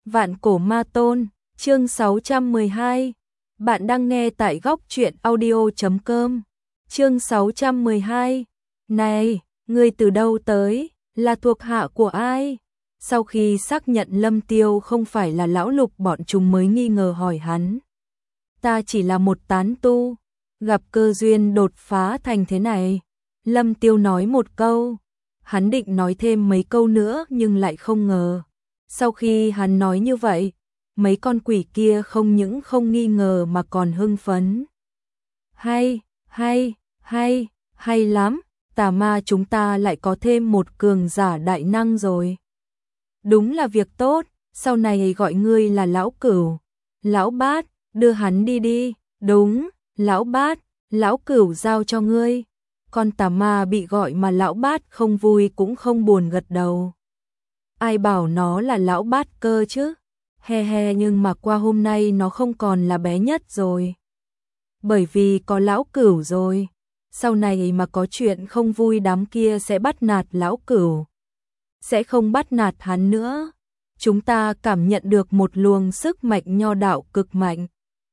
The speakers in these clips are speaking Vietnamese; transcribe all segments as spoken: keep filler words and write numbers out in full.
Vạn Cổ Ma Tôn, chương sáu trăm mười hai. Bạn đang nghe tại góc truyện audio chấm com. Chương sáu trăm mười hai. Này, ngươi từ đâu tới, là thuộc hạ của ai? Sau khi xác nhận Lâm Tiêu không phải là lão Lục, bọn chúng mới nghi ngờ hỏi hắn. Ta chỉ là một tán tu, gặp cơ duyên đột phá thành thế này. Lâm Tiêu nói một câu, hắn định nói thêm mấy câu nữa nhưng lại không ngờ. Sau khi hắn nói như vậy, mấy con quỷ kia không những không nghi ngờ mà còn hưng phấn. Hay, hay, hay, hay lắm, tà ma chúng ta lại có thêm một cường giả đại năng rồi. Đúng là việc tốt, sau này gọi ngươi là lão Cửu. Lão Bát, đưa hắn đi đi. Đúng, lão Bát, lão Cửu giao cho ngươi. Con tà ma bị gọi mà lão Bát không vui cũng không buồn gật đầu. Ai bảo nó là lão Bát cơ chứ? He he, nhưng mà qua hôm nay nó không còn là bé nhất rồi. Bởi vì có lão Cửu rồi. Sau này mà có chuyện không vui đám kia sẽ bắt nạt lão Cửu. Sẽ không bắt nạt hắn nữa. Chúng ta cảm nhận được một luồng sức mạnh nho đạo cực mạnh.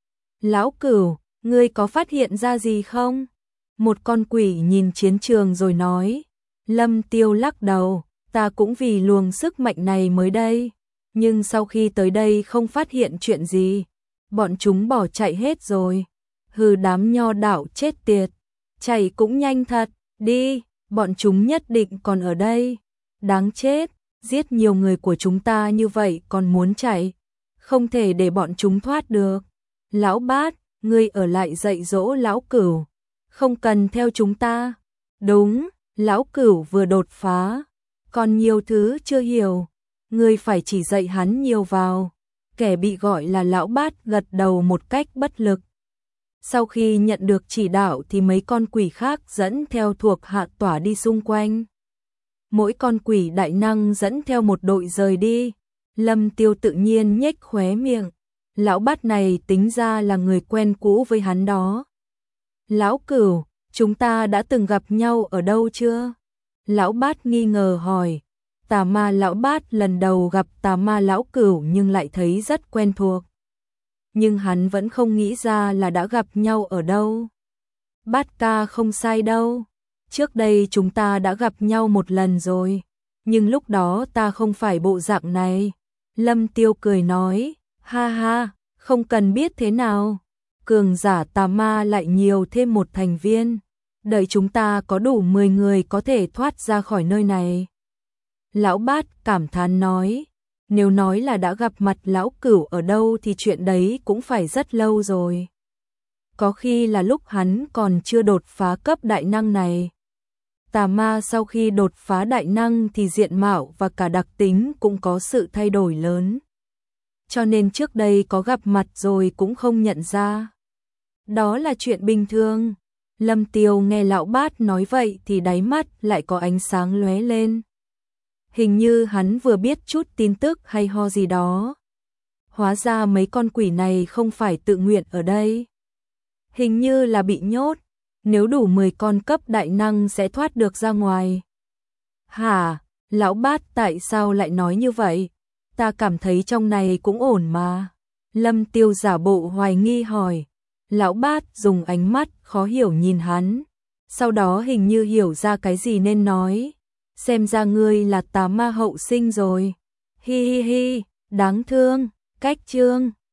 Lão Cửu, ngươi có phát hiện ra gì không? Một con quỷ nhìn chiến trường rồi nói. Lâm Tiêu lắc đầu, ta cũng vì luồng sức mạnh này mới đây. Nhưng sau khi tới đây không phát hiện chuyện gì. Bọn chúng bỏ chạy hết rồi. Hừ, đám nho đạo chết tiệt. Chạy cũng nhanh thật, đi, bọn chúng nhất định còn ở đây. Đáng chết, giết nhiều người của chúng ta như vậy còn muốn chạy. Không thể để bọn chúng thoát được. Lão Bát, ngươi ở lại dạy dỗ lão Cửu. Không cần theo chúng ta. Đúng, lão Cửu vừa đột phá. Còn nhiều thứ chưa hiểu. Ngươi phải chỉ dạy hắn nhiều vào. Kẻ bị gọi là lão Bát gật đầu một cách bất lực. Sau khi nhận được chỉ đạo thì mấy con quỷ khác dẫn theo thuộc hạ tỏa đi xung quanh. Mỗi con quỷ đại năng dẫn theo một đội rời đi. Lâm Tiêu tự nhiên nhếch khóe miệng. Lão Bát này tính ra là người quen cũ với hắn đó. Lão Cửu, chúng ta đã từng gặp nhau ở đâu chưa? Lão Bát nghi ngờ hỏi. Tà ma lão Bát lần đầu gặp tà ma lão Cửu nhưng lại thấy rất quen thuộc. Nhưng hắn vẫn không nghĩ ra là đã gặp nhau ở đâu. Bát ca không sai đâu. Trước đây chúng ta đã gặp nhau một lần rồi. Nhưng lúc đó ta không phải bộ dạng này. Lâm Tiêu cười nói. Ha ha, không cần biết thế nào. Cường giả tà ma lại nhiều thêm một thành viên. Đợi chúng ta có đủ mười người có thể thoát ra khỏi nơi này. Lão Bát cảm thán nói. Nếu nói là đã gặp mặt lão Cửu ở đâu thì chuyện đấy cũng phải rất lâu rồi. Có khi là lúc hắn còn chưa đột phá cấp đại năng này. Tà ma sau khi đột phá đại năng thì diện mạo và cả đặc tính cũng có sự thay đổi lớn. Cho nên trước đây có gặp mặt rồi cũng không nhận ra. Đó là chuyện bình thường. Lâm Tiêu nghe lão Bát nói vậy thì đáy mắt lại có ánh sáng lóe lên. Hình như hắn vừa biết chút tin tức hay ho gì đó. Hóa ra mấy con quỷ này không phải tự nguyện ở đây. Hình như là bị nhốt. Nếu đủ mười con cấp đại năng sẽ thoát được ra ngoài. Hả? Lão Bát tại sao lại nói như vậy? Ta cảm thấy trong này cũng ổn mà. Lâm Tiêu giả bộ hoài nghi hỏi. Lão Bát dùng ánh mắt khó hiểu nhìn hắn. Sau đó hình như hiểu ra cái gì nên nói. Xem ra ngươi là tà ma hậu sinh rồi. Hi hi hi, đáng thương, cách chương.